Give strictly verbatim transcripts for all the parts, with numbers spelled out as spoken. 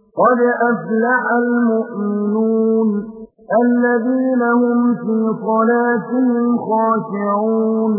قد أفلح المؤمنون الذين هم في صلاتهم خاشعون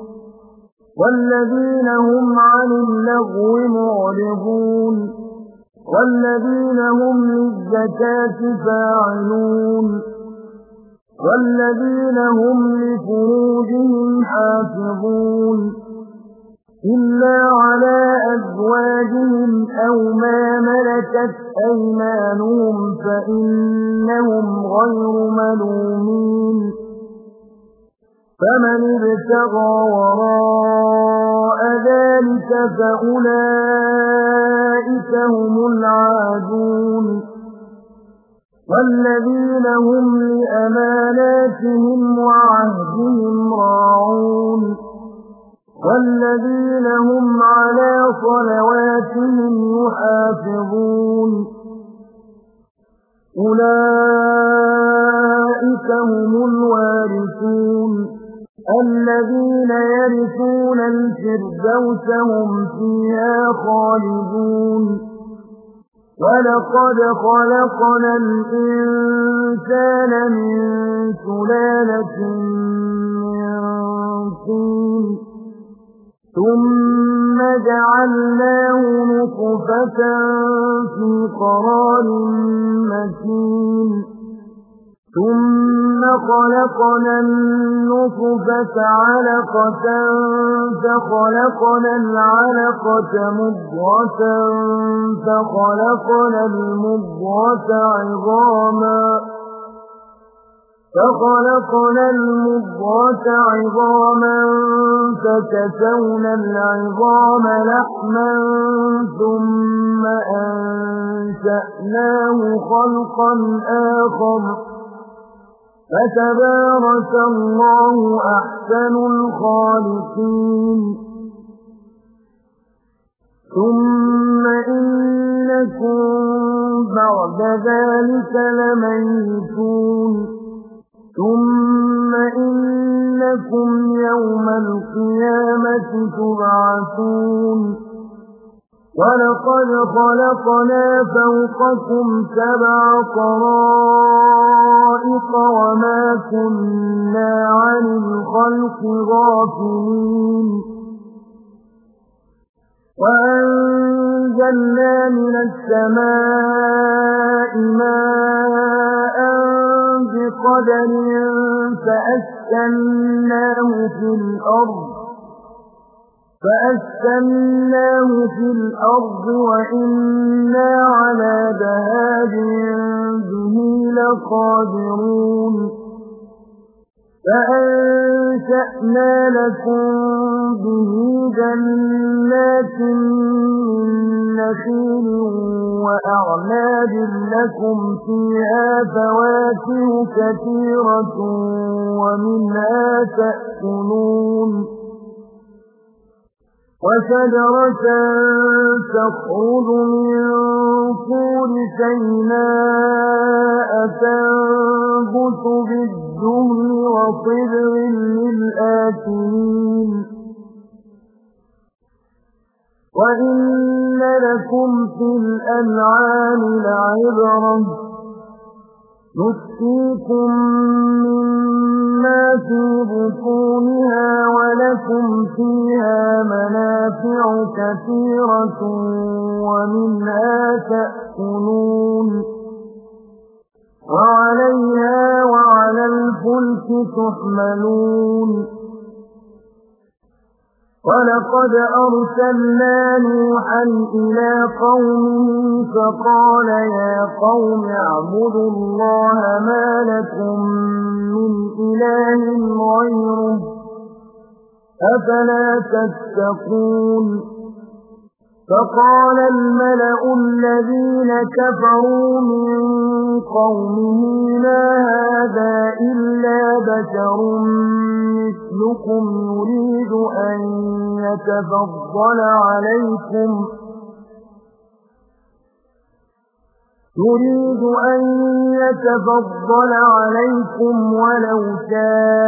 والذين هم عن اللغو معرضون والذين هم للزكاة فاعلون والذين هم لفروجهم حافظون إلا على أزواجهم أو ما ملكت أيمانهم فإنهم غير ملومين فمن ابتغى وراء ذلك فأولئك هم العادون والذين هم لأماناتهم وعهدهم راعون والذين هم على صلواتهم يحافظون أولئك هم الوارثون الذين يرثون الفردوس هم فيها خالدون ولقد خلقنا الإنسان من سلالة من طين ثم جعلناه نطفة في قرار مكين ثم خلقنا النطفة علقة فخلقنا العلقة مضغة فخلقنا المضغة عظاما فخلقنا المضغة عظاما فكسونا العظام لحما ثم أنشأناه خلقا آخر فتبارك الله أحسن الخالقين ثم إنكم بعد ذلك لميتون ثم إنكم يوم القيامة تبعثون ولقد خلقنا فوقكم سبع طرائق وما كنا عن الخلق غافلين وأنزلنا من السماء ماء بقدر فأسكناه في الأرض فأسكناه في الأرض وإنا على ذهاب به لقادرون فأنشأنا لكم به جنات من نخيل وأعناب لكم فيها فواكه كثيرة ومنها تأكلون وشجرة تخرج من طور سيناء تنبت بالدهن وصبغ للآكلين وإن لكم في الأنعام لعبرة نسقيكم مما في بطونها ولكم فيها منافع كثيرة ومنها تأكلون وعليها وعلى الفلك تحملون ولقد أرسلنا نوحا إلى قومه فقال يا قوم اعبدوا الله ما لكم من إله غيره أفلا تتقون فقال الملأ الذين كفروا من قومه ما هذا إلا بشر مثلكم يريد أن يتفضل عليكم يريد أن يتفضل عليكم ولو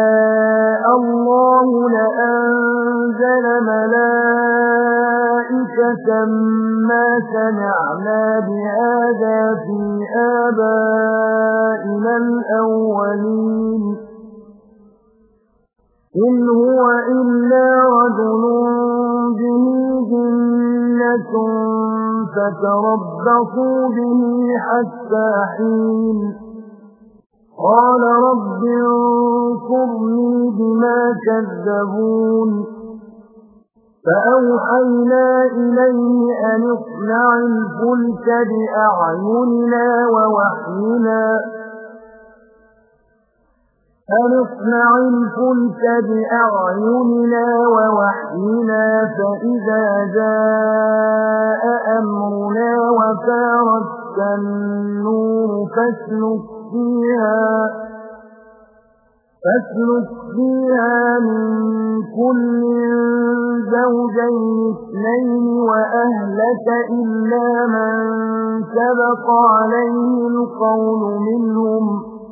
شاء الله لأنزل ملائكة فاحشة ما سمعنا بهذا في آبائنا الأولين إن هو إلا رجل به جنة فتربصوا به حتى حين قال رب انصرني بما كذبون فأوحينا إليه أن اصنع الفلك بأعيننا ووحينا أن اصنع الفلك بأعيننا ووحينا فإذا جاء أمرنا وفارت النور فاسلك فيها فاسلك فيها من كل زوجين اثنين وأهلك إلا من سبق عليه القول منهم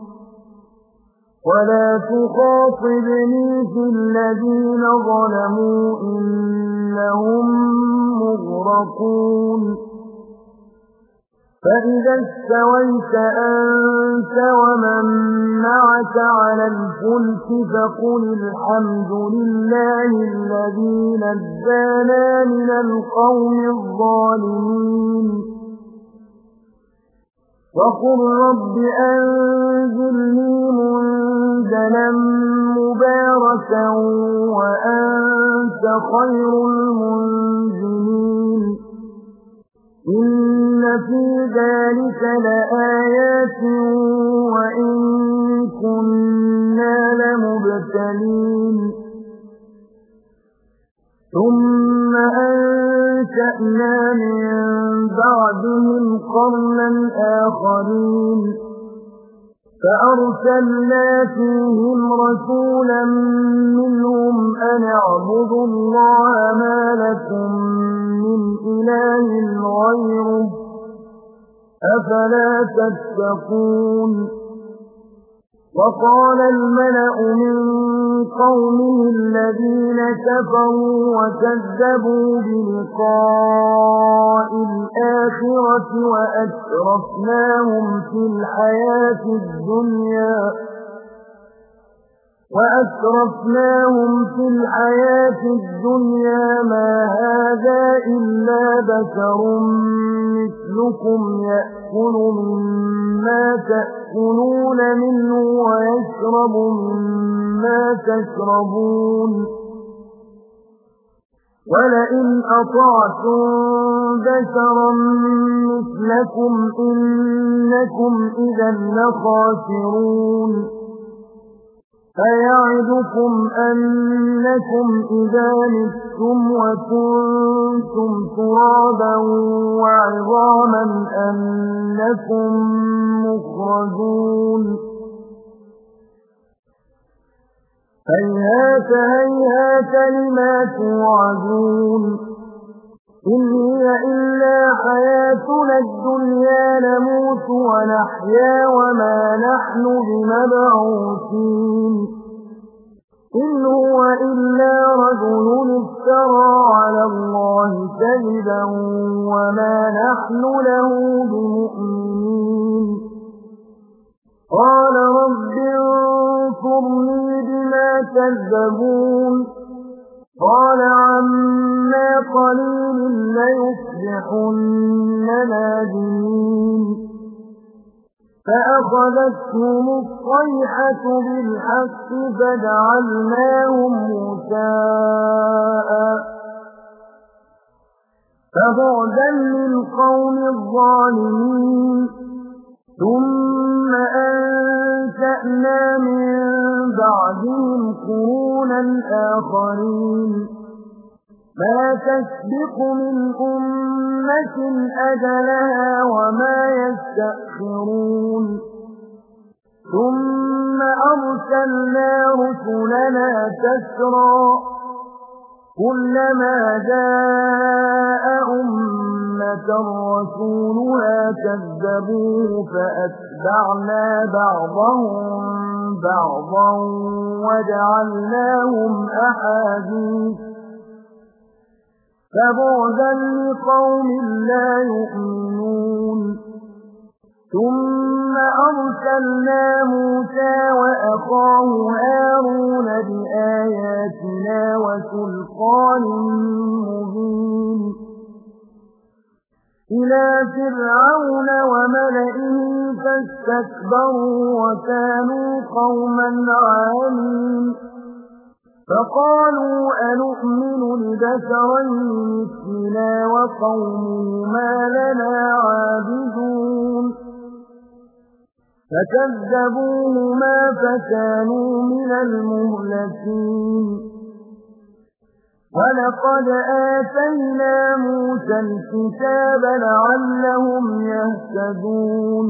ولا تخاطبني في الذين ظلموا إنهم مغرقون فإذا استويت أنت ومن معك على الفلك فقل الحمد لله الذي نجانا من القوم الظالمين وقل رب أنزلني منزلا مباركا وأنت خير المنزلين إن في ذلك لآيات وإن كنا لمبتلين ثم أنشأنا من بعدهم قرنا آخرين فأرسلنا فيهم رسولا منهم أن اعبدوا الله ما لكم من إله غيره أفلا تتقون وقال الملأ من قومه الذين كفروا وكذبوا بلقاء الآخرة وأترفناهم في الحياة الدنيا وأترفناهم في الحياة الدنيا ما هذا إلا بشر مثلكم يأكل مما تأكلون منه ويشرب مما تشربون ولئن أطعتم بشرا مثلكم إنكم إذا لخاسرون أيعدكم أنكم إذا متم وكنتم ترابا وعظاما أنكم مخرجون هيهات هيهات لما توعدون إن هي إلا حياتنا الدنيا نموت ونحيا وما نحن بمبعوثين إن هو إلا رجل افترى على الله كذبا وما نحن له بمؤمنين قال رب انصرني بما كذبون قال عما قليل ليصبحن نادمين فأخذتهم الصيحة بالحق فجعلناهم غثاء فبعدا للقوم الظالمين ثم أنشأنا من بعدهم قرونا آخرين ما تسبق من أمة أجلها وما يستأخرون ثم أرسلنا رسلنا تسرا كلما جاء أمة رسولها كذبوه فأتبعنا بعضهم بعضا وجعلناهم أحاديث فبعدا لقوم لا يؤمنون ثم أرسلنا موسى وأخاه هارون بآياتنا وسلطان مبين إلى فرعون وملئه فاستكبروا وكانوا قوما عالين فقالوا أنؤمن لبشرين مثلنا وقومهما لنا عابدون فكذبوهما فكانوا من المهلكين ولقد آتينا موسى الكتاب لعلهم يهتدون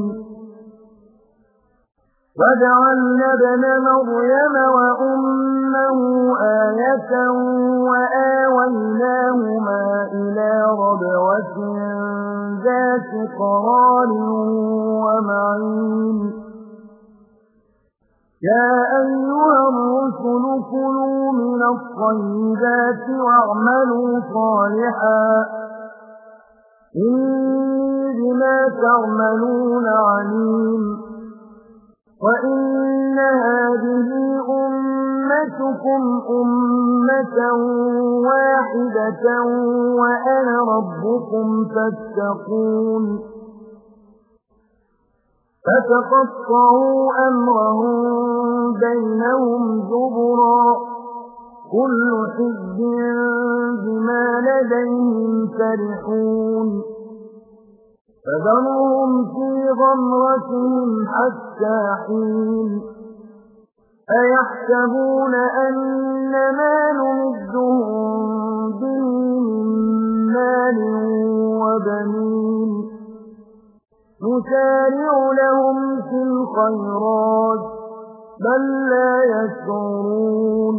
وجعلنا ابن مريم وأمه آية وآويناهما إلى ربوة ذات قرار ومعين يا أيها الرسل كلوا من الطيبات واعملوا صالحا إني بما تعملون عليم وإن هذه أمتكم أمة واحدة وأنا ربكم فاتقون فتقطعوا أمرهم بينهم زبرا كل حزب بما لديهم فرحون فذرهم في غمرتهم حتى حين أيحسبون أن ما نمدهم به من مال وبنين نسارع لهم في الخيرات بل لا يشعرون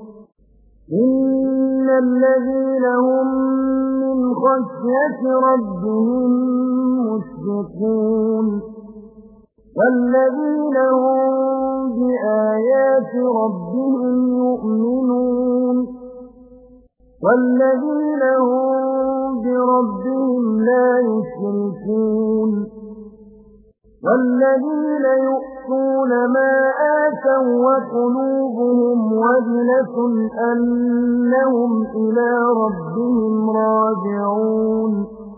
إن الذين هم من خشية ربهم مشفقون والذين هم بآيات ربهم يؤمنون والذين هم بربهم لا يشركون والذين يؤتون ما آتوا وقلوبهم وجلة أنهم إلى ربهم راجعون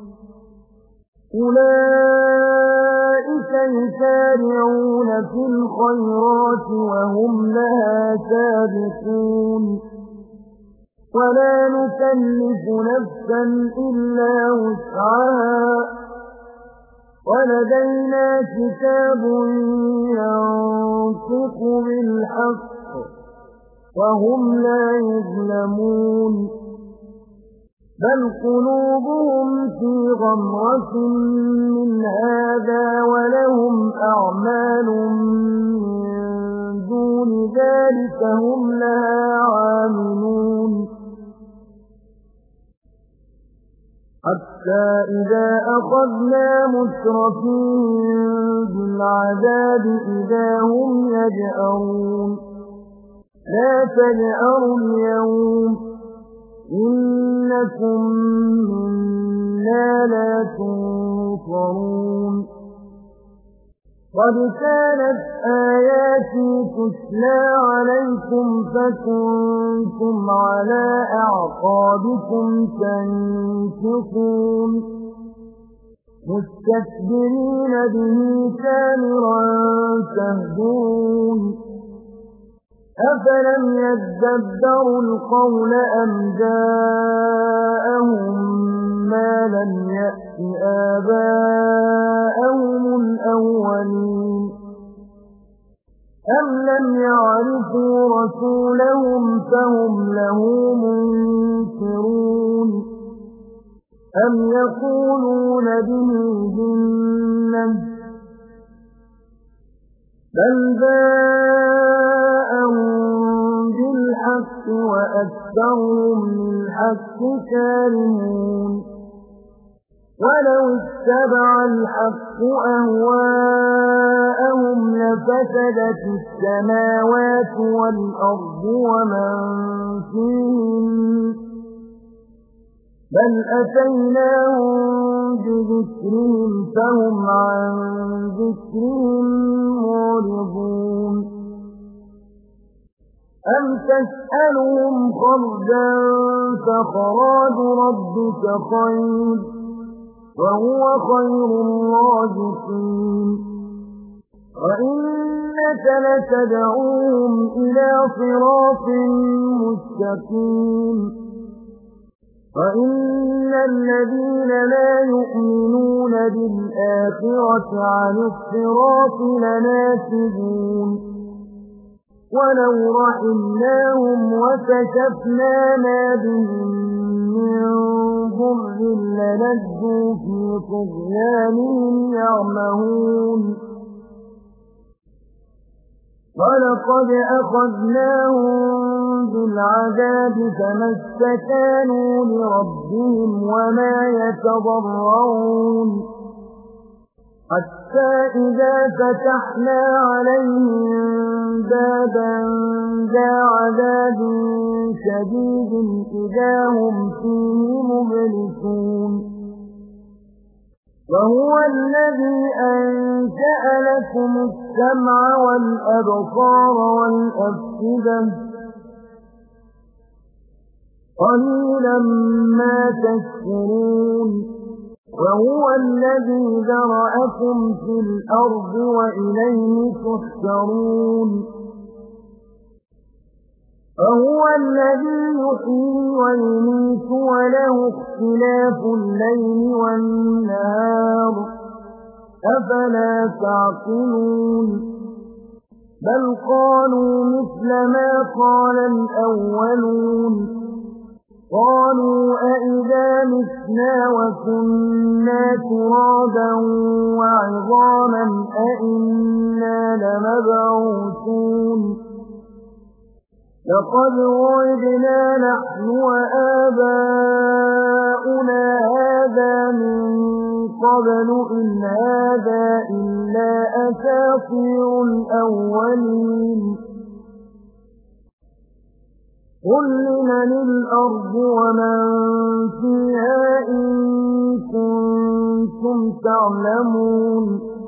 أولئك يسارعون في الخيرات وهم لها سابقون ولا نكلف نفسا إلا وسعها ولدينا كتاب ينطق بالحق وهم لا يظلمون بل قلوبهم في غمرة من هذا ولهم أعمال من دون ذلك هم لها عاملون حتى إذا أخذنا مترفين بالعذاب إذا هم يجأرون لا تجأروا اليوم إنكم منا لا تنصرون قد كانت آياتي تتلى عليكم فكنتم على أعقابكم تنكصون مستكبرين به سامرا تهجرون أفلم يدبروا القول أم جاءهم ما لم يأت آباءهم الأولين أم لم يعرفوا رسولهم فهم له منكرون أم يقولون به جنة بل باءهم بالحق وأكثرهم للحق كارهون ولو اتبع الحق أهواءهم لفسدت السماوات والأرض ومن فيهن بل أتيناهم بذكرهم فهم عن ذكرهم معرضون أم تسألهم خرجا فخراج ربك خير وهو خير الرازقين وإنك لتدعوهم إلى صراط مستقيم وإن الذين لا يؤمنون بالآخرة عن الصراط لناكبون ولو رحمناهم وكشفنا ما بهم من ضر لنجوا في طغيانهم يعمهون ولقد أخذناهم بالعذاب فما استكانوا لربهم وما يتضرعون حتى إذا فتحنا عليهم بابا ذا عذاب شديد إذا هم فيه مبلسون وهو الذي أنشأ لكم السمع والأبصار والأفئدة قليلا ما تشكرون وهو الذي ذرأكم في الأرض وإليه تحشرون وهو الذي يحيي ويميت وله اختلاف الليل والنهار أفلا تعقلون بل قالوا مثل ما قال الأولون قالوا أئذا متنا وكنا ترابا وعظاما أئنا لمبعوثون لقد وعدنا نحن وآباؤنا هذا من قبل إن هذا إلا أساطير الأولين قل لمن الأرض ومن فيها إن كنتم تعلمون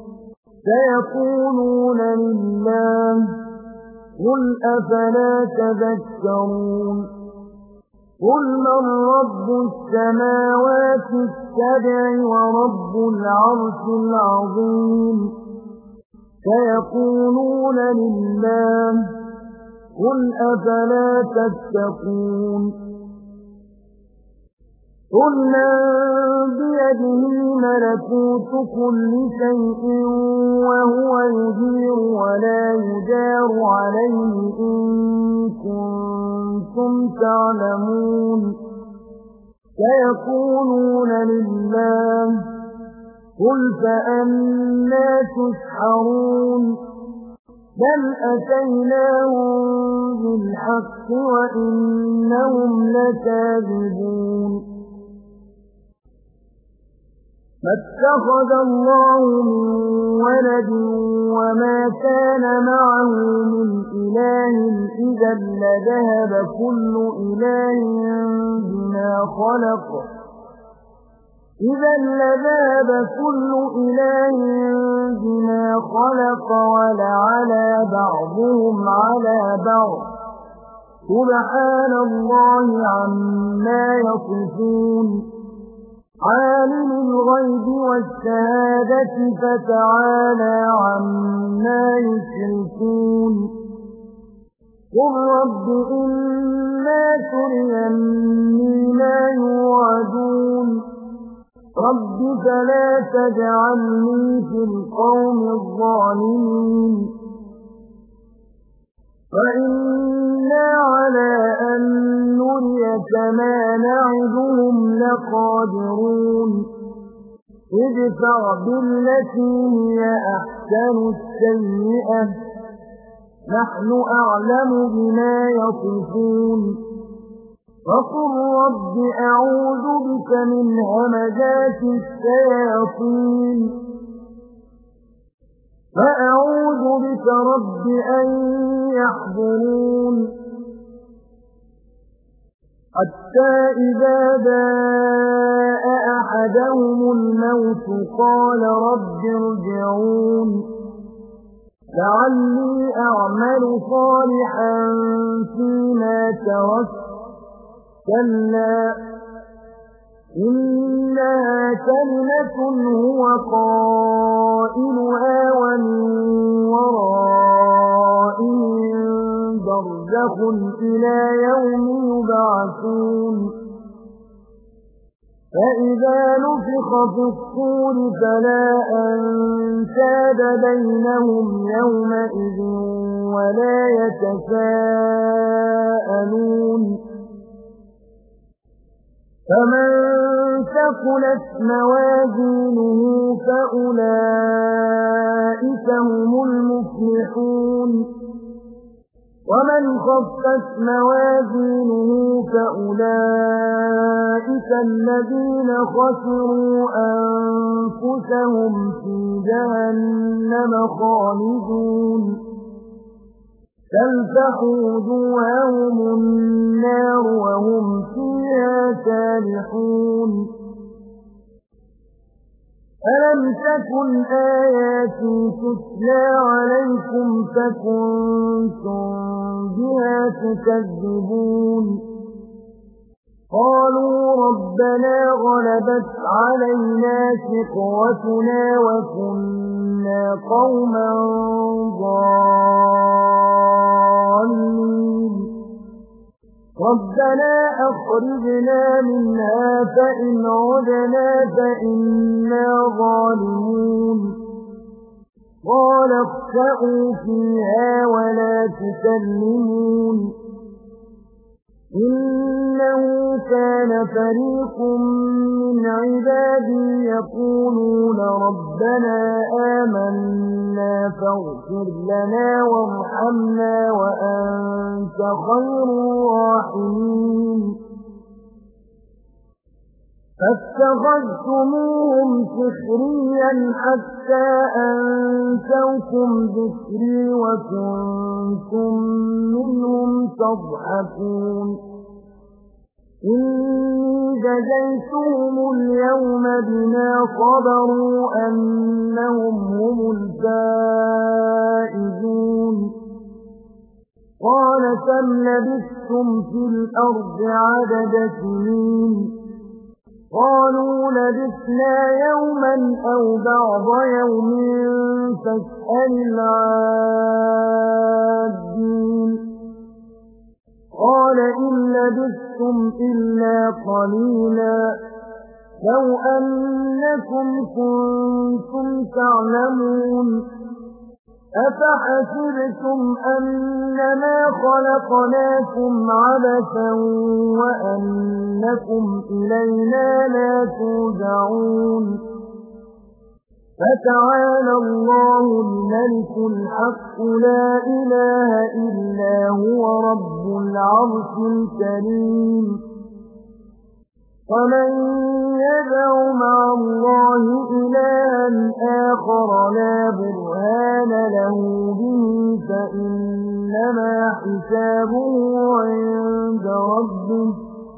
سيقولون لله قل أفلا تذكرون قل من رب السماوات السبع ورب العرش العظيم سيقولون لله قل أفلا تتقون قل من بيده ملكوت كل شيء وهو يجير ولا يجار عليه إن كنتم تعلمون سيقولون لله قل فأنى تسحرون بل أتيناهم بالحق وإنهم لكاذبون ما اتخذ الله من ولد وما كان معه من إله إذا لذهب كل إله بما خلق إذا لذهب كل إله بما خلق ولعلى بعضهم على بعض سبحان الله عما يصفون عالم الغيب والشهادة فتعالى عما يشركون قل رب إما تريني ما يوعدون رب فلا تجعلني في القوم الظالمين وإنا على أن نريك ما نعدهم لقادرون ادفع بالتي هي أحسن السيئة نحن أعلم بما يصفون وقل رب أعوذ بك من همزات الشياطين فأعوذ بك رب أن يحضرون حتى إذا جاء أحدهم الموت قال رب ارجعون لعلي أعمل صالحا فيما تركت كلا إنها كلمة هو قائلها ومن ورائهم برزخ إلى يوم يبعثون فإذا نفخ في الصور فلا أنساب بينهم يومئذ ولا يتساءلون فمن ثقلت موازينه فأولئك هم المفلحون ومن خفت موازينه فأولئك الذين خسروا أنفسهم في جهنم خالدون تلفح وجوههم النار وهم فيها كالحون ألم تكن آياتي تتلى عليكم فكنتم بها تكذبون قالوا ربنا غلبت علينا شقوتنا وكنا قوما ضالين ربنا أخرجنا منها فإن عدنا فإنا ظالمون قال اخسئوا فيها ولا تكلمون إنه كان فريق من عبادي يقولون ربنا آمنا فاغفر لنا وارحمنا وأنت خير الراحمين فاتخذتموهم سخريا حتى أنسوكم ذكري وكنتم منهم تضحكون إني جزيتهم اليوم بما صبروا أنهم هم الفائزون قال كم لبثتم في الأرض عدد سنين قالوا لبثنا يوما أو بعض يوم فاسأل العادين قال إن لبثتم إلا قليلا لو أنكم كنتم تعلمون أفحسبتم أنما خلقناكم عبثا وأنكم إلينا لا ترجعون فتعالى الله الملك الحق لا إله إلا هو رب العرش الكريم ومن يدع مع الله إلها آخر لا برهان له به فإنما حسابه عند ربه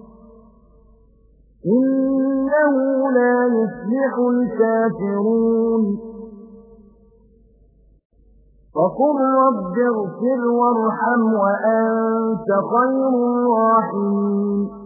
إنه لا يفلح الكافرون فقل رب اغفر وارحم وأنت خير الراحمين